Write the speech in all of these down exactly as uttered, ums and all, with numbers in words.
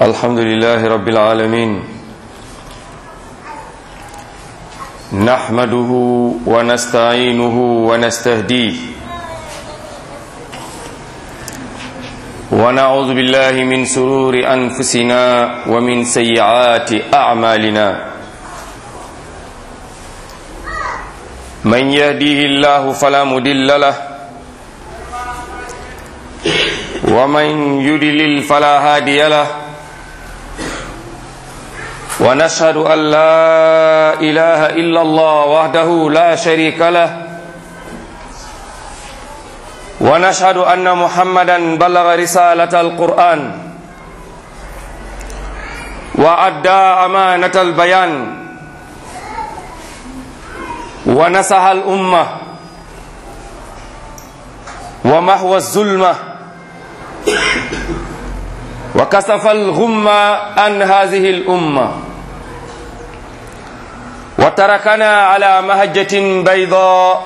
الحمد لله رب العالمين نحمده ونستعينه ونستهديه ونعوذ بالله من شرور أنفسنا ومن سيئات أعمالنا من يهديه الله فلا مضل له ومن يضلل فلا هادي له ونشهد أن لا إله إلا الله وحده لا شريك له ونشهد أن محمدا بلغ رسالة القرآن وأدى أمانة البيان ونصح الأمة ومحو الظلمة وكشف الغمة عن هذه الأمة وتركنا على مهجة بيضاء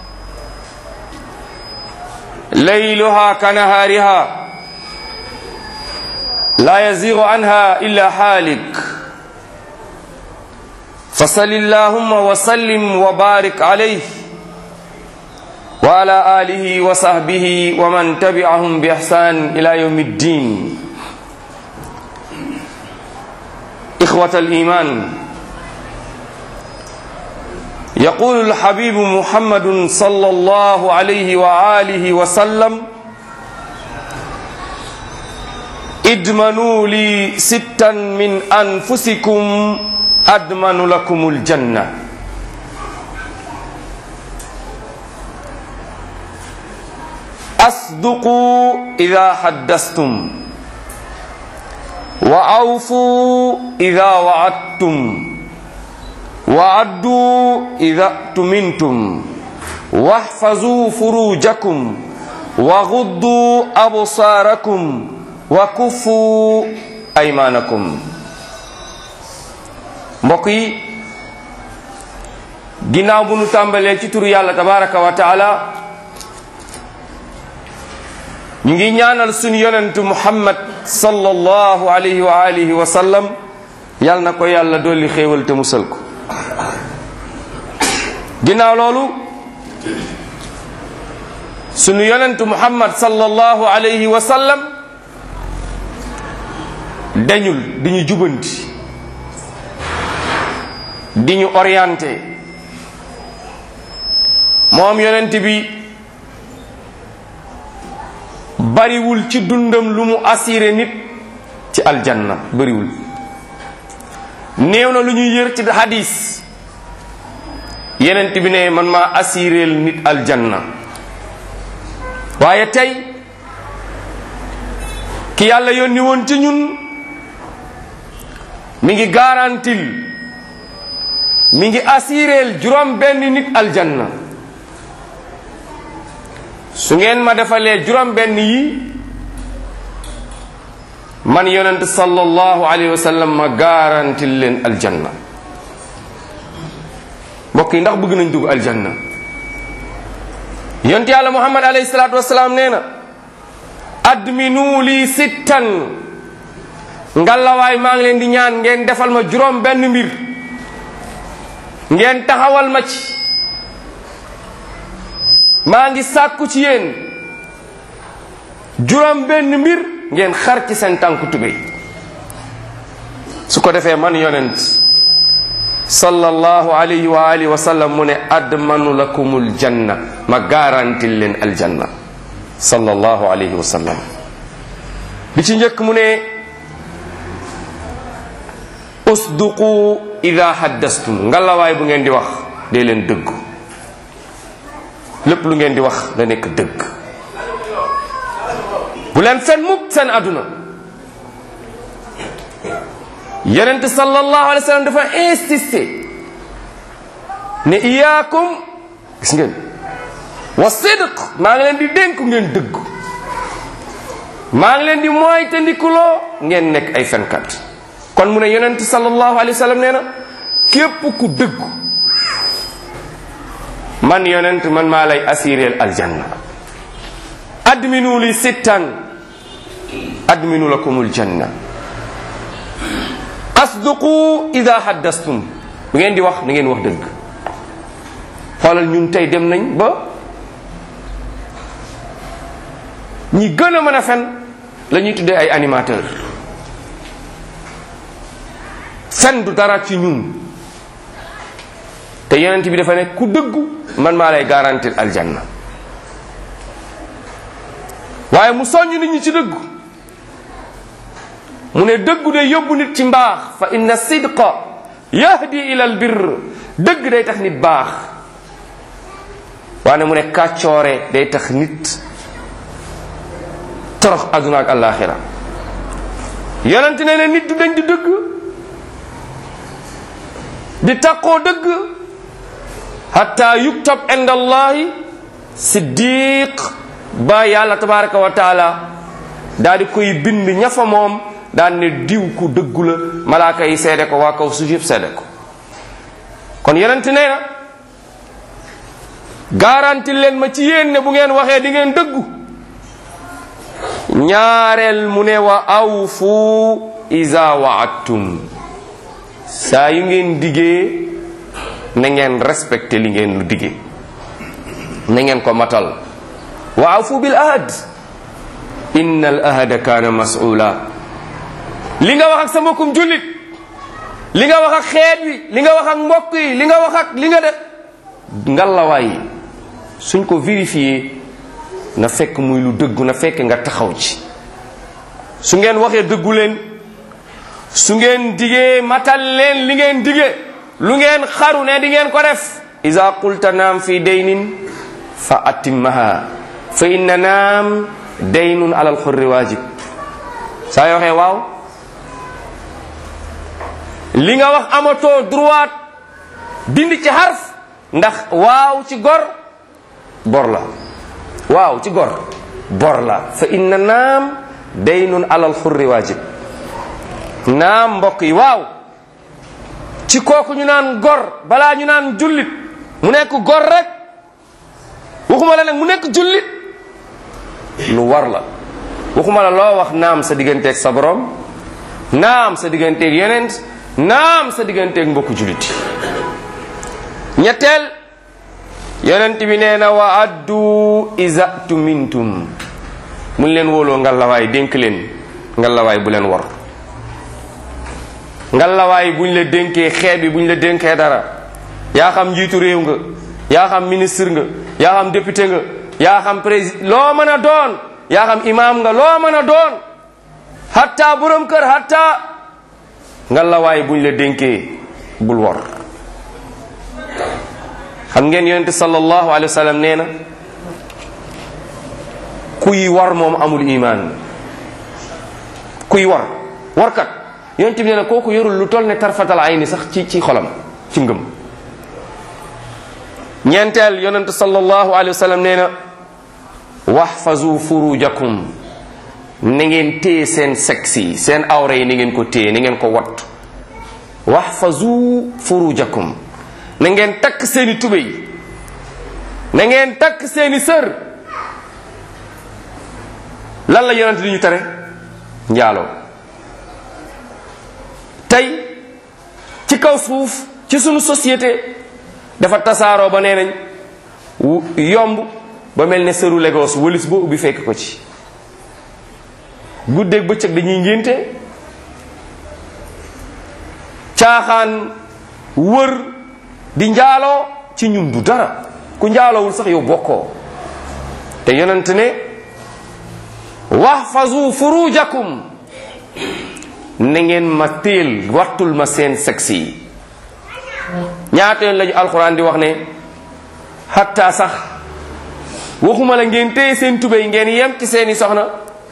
ليلها كنهارها لا يزيغ عنها إلا حالك فصل اللهم وسلم وبارك عليه وعلى آله وصحبه ومن تبعهم بإحسان إلى يوم الدين. إخوة الإيمان، يقول الحبيب محمد صلى الله عليه وآله وسلم: ادمنوا لي ستا من أنفسكم أدمن لكم الجنة. أصدقوا إذا حدثتم وأوفوا إذا وعدتم وعدوا إذا اؤتمنتم واحفظوا فروجكم وغضوا أبصاركم وكفوا أيمانكم. mbokk yi ginnaaw bu nu tàmbalee ci turu yàlla tabaraka wa taala ñu ngi ñaanal sunu yonentu Muhammad sallallahu alayhi wa alihi wa sallam yal na ko yàlla dolli xéewal te musal ko. ginnaaw loolu sunu yonentu Muhammad sallallahu alayhi wa sallam dañul di ñu jubanti di ñu orienté moom yonent bi bariwul ci dundam lu mu assuré nit ci aljanna, bariwul. néew na lu ñuy yër ci hadis yonent bi ne man maa assuréel nit aljanna. waaye tey ki yàlla yónni woon ci ñun mi ngi garantil mi ngi assuréel juróom benn nit aljanna. su ngeen ma defalee juróom benn yi man yonent sallallahu alayhi wa sallam ma garantil leen aljanna. mbokk yi ndax bëgg nañ dugg aljanna? yonent yàlla muhammad alayhi salaatu wasalaam nee na adminu li sittan ngalawaay maa ngi leen di ñaan ngeen defal ma juróom benn mbir, ngeen taxawal ma ci. maa ngi sàkku ci yéen juróom benn mbir ngeen xar ci seen tànku tubéy. su ko defee man yonent sallallahu alayhi wa alihi wa sallam mu ne admanu lakumul janna, ma garantil leen aljanna sallallahu alayhi wa sallam. bi ci njëkk mu ne usduqu ida haddastum, ngalawaay bu ngeen di wax dee leen dëggu. lépp lu ngeen di wax da nekk dëgg. bu leen fen mukk seen àdduna. yonent sallallahu alayhi wa sallam dafa insisté ne iyaakum, gis ngeen, wa sidq, maa ngi leen di dénk ngeen dëgg. maa ngi leen di mooy te ndikuloo ngeen nekk ay fenkat. kon mu ne yonent sallallahu alayhi wa sallam nee na képp ku dëggu man yonent man maa lay assureel aljanna. adminu li sittan adminu lakumul janna. asduqu ida haddastum bu ngeen di wax na ngeen wax dëgg. xoolal ñun tey dem nañ ba ñi gën a mën a fen la ñuy tuddee ay animateur. fen du dara ci ñun te yonent bi dafa ne ku dëggu man maa lay garantir aljanna. waaye mu soññ nit ñi ci dëggu mu ne dëggu day yóbbu nit ci mbaax fa inna sidqa yahdi ila al birr dëgg day tax nit baax. waaye mu ne kàccoore day tax nit torox aduna ak alaxira. yonent ne ne nit du dañ di dëgg di taqoo dëgg hatta yuktab inda allahi siddiq ba yàlla tabaraka wa taala daal di koy bind ñafa moom daan ne diw ku dëggu la malaaka yi seede ko waa kaw suuf yëpp seede ko. kon yonent nee na garanti leen ma ci yéen ne bu ngeen waxee di ngeen dëggu. ñaareel mu ne wa awfu iza wa'adtum saa yu ngeen diggee na ngeen respecté li ngeen lu diggee na ngeen ko matal. wa awfu bil ahd inna al ahda kaana mas'ula. li nga wax ak sa mbokkum jullit li nga wax ak xeet wi li nga wax ak mbokk yi li nga wax ak li nga def ngalawaay suñ ko vérifié na fekk muy lu dëggu na fekk nga taxaw ci. su ngeen waxee dëggu leen su ngeen digee matal leen li ngeen digee lu ngeen xaru ne di ngeen ko def. iza qulta naam fi daynin fa atimmaha fa inna naam daynun alal xurri waajib. saa yoo waxee waaw li nga wax amatoo droit dindi ci xarf ndax waaw ci gor bor la. waaw ci gor bor la. fa inna naam daynun alal xurri waajib. naam mbokk yi waaw ci kooku ñu naan gor balaa ñu naan jullit mu nekk gor rek waxuma la nag mu nekk jullit lu war la. waxuma la loo wax naam sa digganteeg sa borom naam sa digganteeg yeneen naam sa digganteeg mbokku jullit. ñetteel yonent bi nee na wa addu iza tumintum mu leen wóoloo ngalawaay dénk leen ngalawaay bu leen war. ngalawaay buñ la dénkee xeet bi buñ la dénkee dara yaa xam njiitu réew nga yaa xam ministre nga yaa xam député nga yaa xam président loo mën a doon yaa xam imam nga loo mën a doon hatta borom kër hatta ngalawaay buñ la dénkee bul war. xam ngeen yonent sallallahu alayhi wa sallam nee na kuy war moom amul iman. kuy war warkat yonent bi nee na kooku yorul lu toll ne tarfatal ayni sax ci ci xolam ci ngëm. ñeenteel yonent sallallahu alayhi wa sallam nee na wahfazu furujakum na ngeen téye seen sexe yi seen awra yi ni ngeen ko téye ni ngeen ko wat. wahfazu furujakum na ngeen takk seeni tubéy na ngeen takk seeni sër. lan la yonent li ñu tere njaaloo. tey ci kaw suuf ci sunu société dafa tasaaroo ba nee nañ yomb ba mel ne sëru Lagos wëlis boo ubbi fekk ko ci. guddeeg bëccëg dañuy ngénte caaxaan wër di njaaloo ci ñun du dara ku njaaloowul sax yow bokkoo. te yonent ne wahfazu furujakum na ngeen ma téel wattul ma seen sexe yi. ñaata yoon lañu alxuraan di wax ne hatta sax waxuma la ngeen téye seen tubéy ngeen yem ci seeni soxna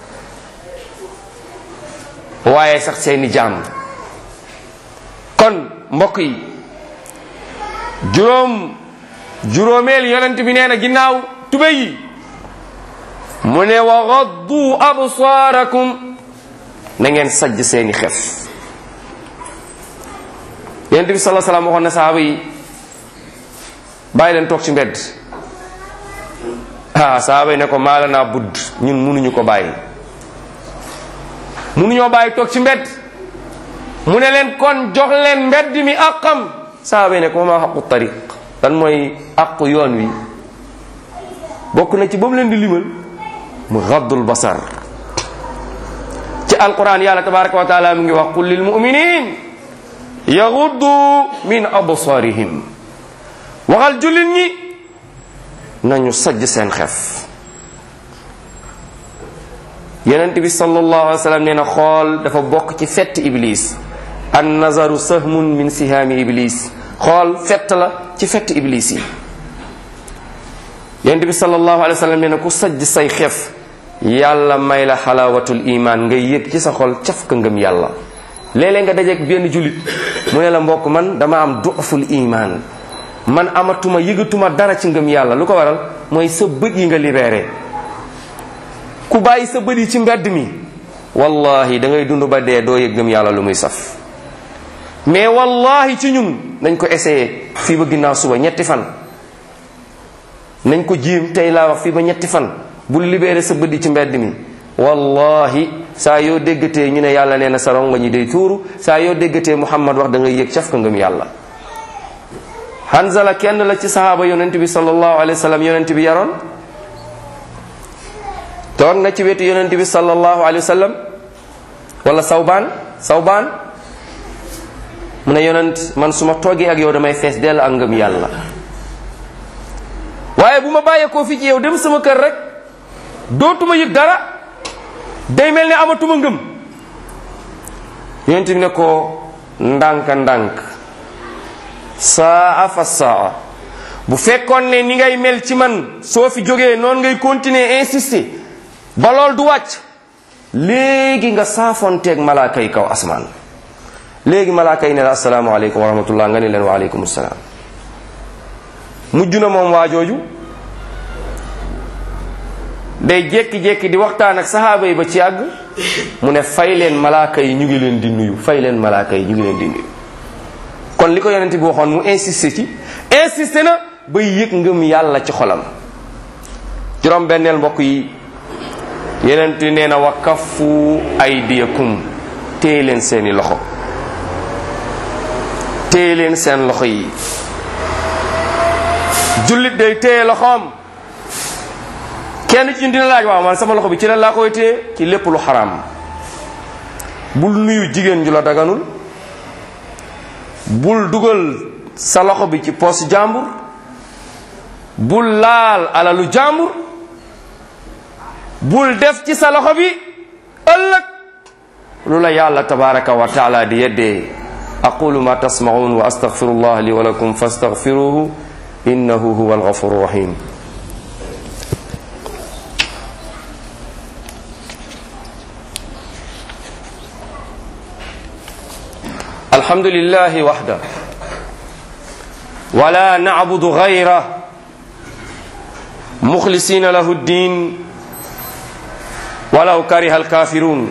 waaye sax seeni jaam. kon mbokk yi juróom juróomeel yonent bi nee na ginnaaw tubéy yi mu ne wa gaddu absaarakum na ngeen sajj seeni xef. yonent bi sallallahu alayhi wasallam waxoon na sahaaba yi bàyyi leen toog ci mbedd. ah sahaaba yi ne ko maala naa budd ñun munuñu ko bàyyi munuñoo bàyyi toog ci mbedd mu ne leen kon jox leen mbedd mi àqam. saaba yi ne ko ma xaqu tariq, lan mooy àqu yoon wi? bokk na ci ba mu leen di limal mu gaddul basar. ci alquran yàlla tabaraka wa taala mu ngi wax qul lil muminin yaghuddu min absarihim, waxal jullit ñi nañu sajj seen xef. yonent bi sallallahu alayhi wa sallam nee na xool dafa bokk ci fett iblis. an nazaru sahmun min sihaami iblis, xool fett la ci fett iblis yi. yonent bi sallallahu alayhi wa sallam nee na ku sajj say xef yàlla may la xalaawatul iman, ngay yëg ci sa xol caf ka ngëm yàlla. léeg-léeg nga dajeek benn jullit mu ne la mbokk man dama am du'ful iman, man amatuma yëgatuma dara ci ngëm yàlla. lu ko waral mooy sa bët yi nga libéré. ku bàyyi sa bët yi ci mbedd mi wallahi da ngay dund ba dee doo yëg ngëm yàlla lu muy saf. mais wallahi ci ñun nañ ko essayé fii ba ginnaaw suba ñetti fan, nañ ko jiim tey laa wax fii ba ñetti fan. bul libéré sa bët yi ci mbedd mi wallahi saa yoo déggatee ñu ne yàlla nee na sa rongo ñi day tuuru, saa yoo déggatee Muhammad wax da ngay yëg caf ka ngëm yàlla. Hanzala kenn la ci sahaaba yonent bi sallallahu alayhi wa sallam yonent bi yaroon. toog na ci wetu yonent bi sallallahu alayhi wa sallam wala sawbaan sawbaan mu ne yonent man su ma toogee ak yow damay fees dell ak ngëm yàlla, waaye bu ma bàyyeekoo fi ci yow dem sama kër rek dootuma yëg dara, day mel ne amatuma ngëm. yonent bi ne ko ndànk ndànk, saa fa saa, bu fekkoon ne ni ngay mel ci man soo fi jógee noonu ngay continuer insister ba lool du wàcc, léegi nga saafonteeg malaaka yi kaw asmaan. léegi malaaka yi ne la assalaamu aleykum wa rahmatullah, nga ne leen wa aleykum salaam. mujj na moom waa jooju day jékki-jékki di waxtaan ak sahaaba yi ba ci àgg mu ne fay leen malaaka yi ñu ngi leen di nuyu, fay leen malaaka yi ñu ngi leen di nuyu. kon li ko yonent bi waxoon mu insisté ci, insisté na ba yëg ngëm yàlla ci xolam. juróom benneel mbokk yi, yonent nee na wa kaffu aydiyakum, téye leen seeni loxo, téye leen seen loxo yi. jullit day téye loxoom. kenn ci ñun dina laaj waaw man sama loxo bi ci lan laa koy téye? ci lépp lu xaraam. bul nuyu jigéen ju la daganul, bul dugal sa loxo bi ci poos jàmbur, bul laal alalu jàmbur, bul def ci sa loxo bi ëllëg lu la yàlla tabaraka wa taala di yeddee. aqulu ma tasmaun wa astaghfirullah li wa lakum fastaghfiruhu innahu huwa alghafuru rahim. alhamdulillahi wahda wala na'budu ghayra mukhlisina lahu ddin walaw kariha alkafirun.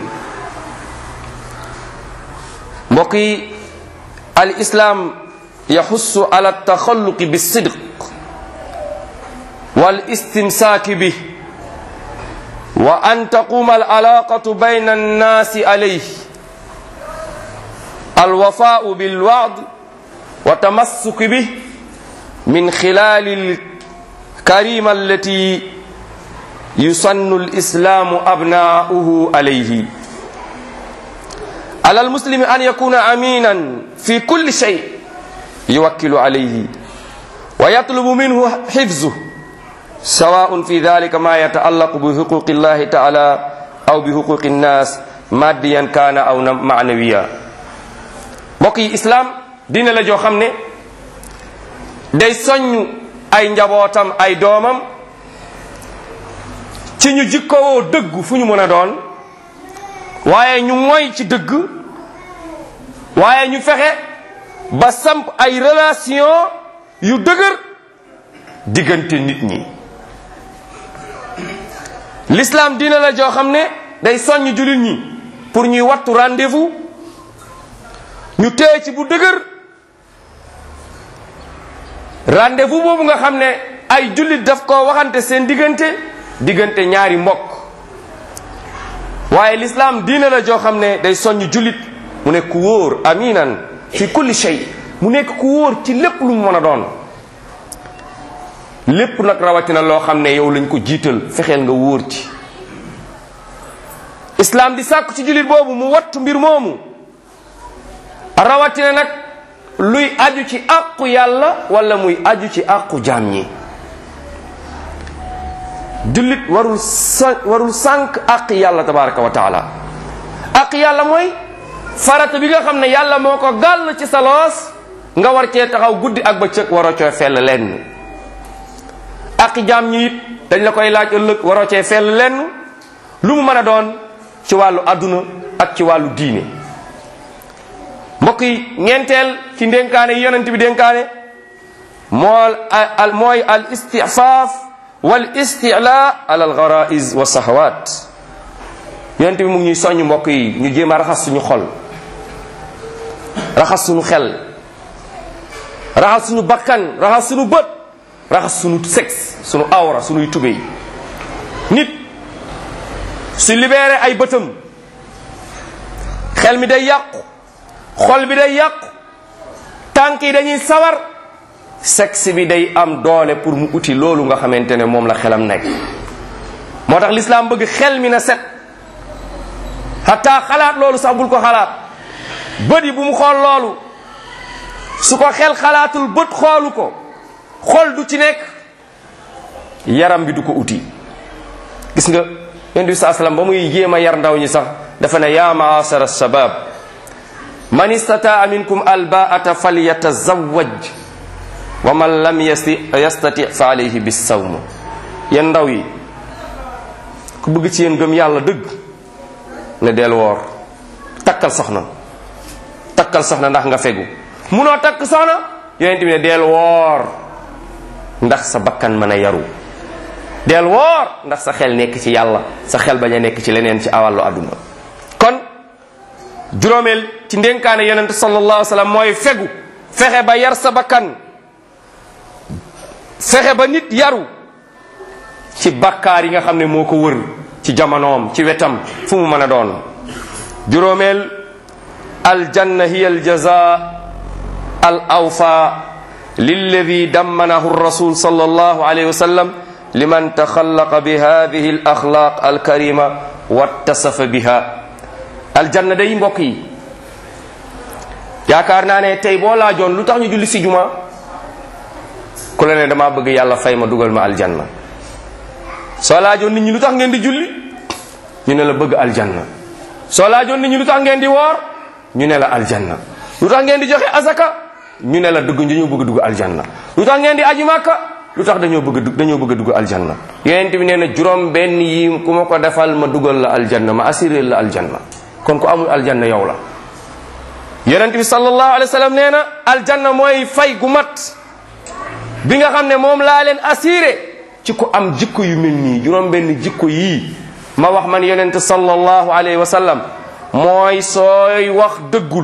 mbokk yi, al islam yaxussu ala taxalluqi bisidq wal istimsaaki bih wa an taquma al alaqatu bayna annaasi alayhi الوفاء بالوعد وتمسك به من خلال الكريمة التي يسن الإسلام أبناؤه عليه. على المسلم أن يكون أمينا في كل شيء يوكل عليه ويطلب منه حفظه، سواء في ذلك ما يتعلق بحقوق الله تعالى أو بحقوق الناس ماديا كان أو معنويا. mbokk yi, islaam diine la joo xam ne day soññ ay njabootam ay doomam ci ñu jikkowoo dëgg fu ñu mën a doon, waaye ñu moy ci dëgg, waaye ñu fexe ba samp ay relation yu dëgër diggante nit ñi. l'islam diine la joo xam ne day soññ jullit ñi pour ñuy wattu rendez-vous, ñu téye ci bu dëgër rendez-vous boobu nga xam ne ay jullit daf ko waxante seen diggante diggante ñaari mbokk. waaye l'islam diine la joo xam ne day soññ jullit mu nekk ku wóor, aminan fi kulli shay, mu nekk ku wóor ci lépp lu mu mën a doon. lépp nag rawatina loo xam ne yow lañ ko jiital, fexeel nga wóor ci. islam di sàkku ci jullit boobu mu wattu mbir moomu, rawatina nag luy aju ci àqu yàlla wala muy aju ci àqu jaam ñi. jullit warul sa warul sànq àq yàlla tabaraka wa taala. àq yàlla mooy farata bi nga xam ne yàlla moo ko gàll ci sa loos, nga war cee taxaw guddi ak bëccëg, waroo cee fell lenn. àq jaam ñi it dañ la koy laaj ëllëg, waroo cee fell lenn, lu mu mën a doon ci wàllu adduna ak ci wàllu diine. mbokk yi, ñeenteel ci ndénkaane yi yonent bi dénkaane mool al mooy al istifaaf wal istila ala al garaiz wa sahawat. yonent bi mu ngi ñuy soññ mbokk yi ñu jéem a raxas suñu xol, raxas suñu xel, raxas suñu bakkan, raxas suñu bët, raxas suñu sexe, suñu awra, suñuy tubéy. nit su libéré ay bëtam, xel mi day yàqu, xol bi day yàqu, tànk yi dañuy sawar, sexe bi day am doole pour mu uti loolu nga xamante ne moom la xelam nekk. moo tax l'islam bëgg xel mi na set, hatta xalaat loolu sax bul ko xalaat. bët yi bu mu xool loolu, su ko xel xalaatul bët xoolu ko, xol du ci nekk, yaram bi du ko uti. gis nga yonent bi saa sallam ba muy jéem a yar ndaw ñi sax dafa ne yaa maasara shabab man istataa minkum albaata falyatazawwaj wa man lam yasti yastati fa alayhi bissawm. yéen ndaw yi ku bëgg ci yéen gëm yàlla dëgg ne del woor. takkal soxna, takkal soxna ndax nga fegu. munoo takk soxna, yonent bi ne del woor ndax sa bakkan mën a yaru. del woor ndax sa xel nekk ci yàlla, sa xel bañ a nekk ci leneen ci awàllu àdduna. kon juróomeel ci ndénkaane yonent sallallahu alayhi wa sallam mooy fegu, fexe ba yar sa bakkan, fexe ba nit yaru ci bakkaar yi nga xam ne moo ko wër ci jamonoom, ci wetam, fu mu mën a doon. juróomeel aljanna hiya aljaza al awfa lilladi dammanahu rasul sallallahu alayhi wa sallam liman taxallaqa bi hadihi al axlaq al karima wattasafa biha. aljanna day mbokk yi, yaakaar naa ne tey boo laajoon lu tax ñu julli si juma, ku la ne damaa bëgg yàlla fay ma dugal ma aljanna. soo laajoon nit ñi lu tax ngeen di julli, ñu ne la bëgg aljanna. soo laajoon nit ñi lu tax ngeen di woor, ñu ne la aljanna. lu tax ngeen di joxe azaka, ñu ne la dugg dañoo bëgg dugg aljanna. lu tax ngeen di aji màkka, lu tax dañoo bëgg dañoo bëgg dugg aljanna. yonent bi nee na juróom benn yi ku ma ko defal ma dugal la aljanna, ma assuré la aljanna. kon ku amul aljanna yow la. yonent bi sallallahu alayhi wa sallam nee na aljanna mooy fay gu mat bi nga xam ne moom laa leen assuré ci ku am jikko yu mel nii. juróom benn jikko yii ma wax man yonent sallallahu alayhi wa sallam mooy sooy wax dëggul,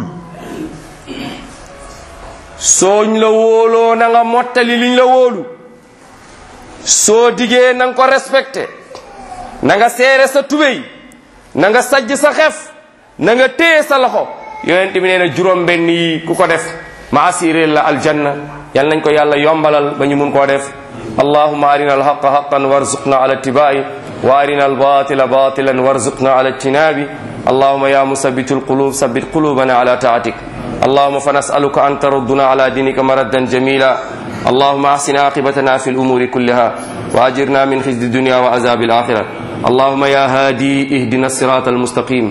sooñ la wóoloo na nga mottali liñ la wóolu, soo digee na nga ko respecté, na nga seere sa tubéy, na nga sajj sa xef, na nga téye sa loxo. yonent bi nee na juróom benn yi ku ko def ma assuré la aljanna. yal nañ ko yàlla yombalal ba ñu mun koo def. allahumma arina alhaqa haqan warzuqna ala ittibai wa arina albatila batilan warzuqna ala ijtinabi. allahumma ya musabbitu alqulub sabbit qulubana ala taatik. اللهم فنسألك أن تردنا على دينك مردا جميلا. اللهم أحسن عاقبتنا في الأمور كلها وأجرنا من خزي الدنيا وعذاب الآخرة. اللهم يا هادي اهدنا الصراط المستقيم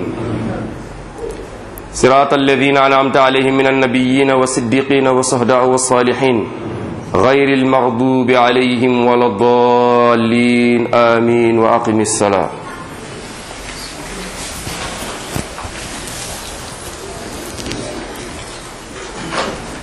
صراط الذين أنعمت عليهم من النبيين والصديقين والشهداء والصالحين غير المغضوب عليهم ولا الضالين آمين وأقم الصلاة.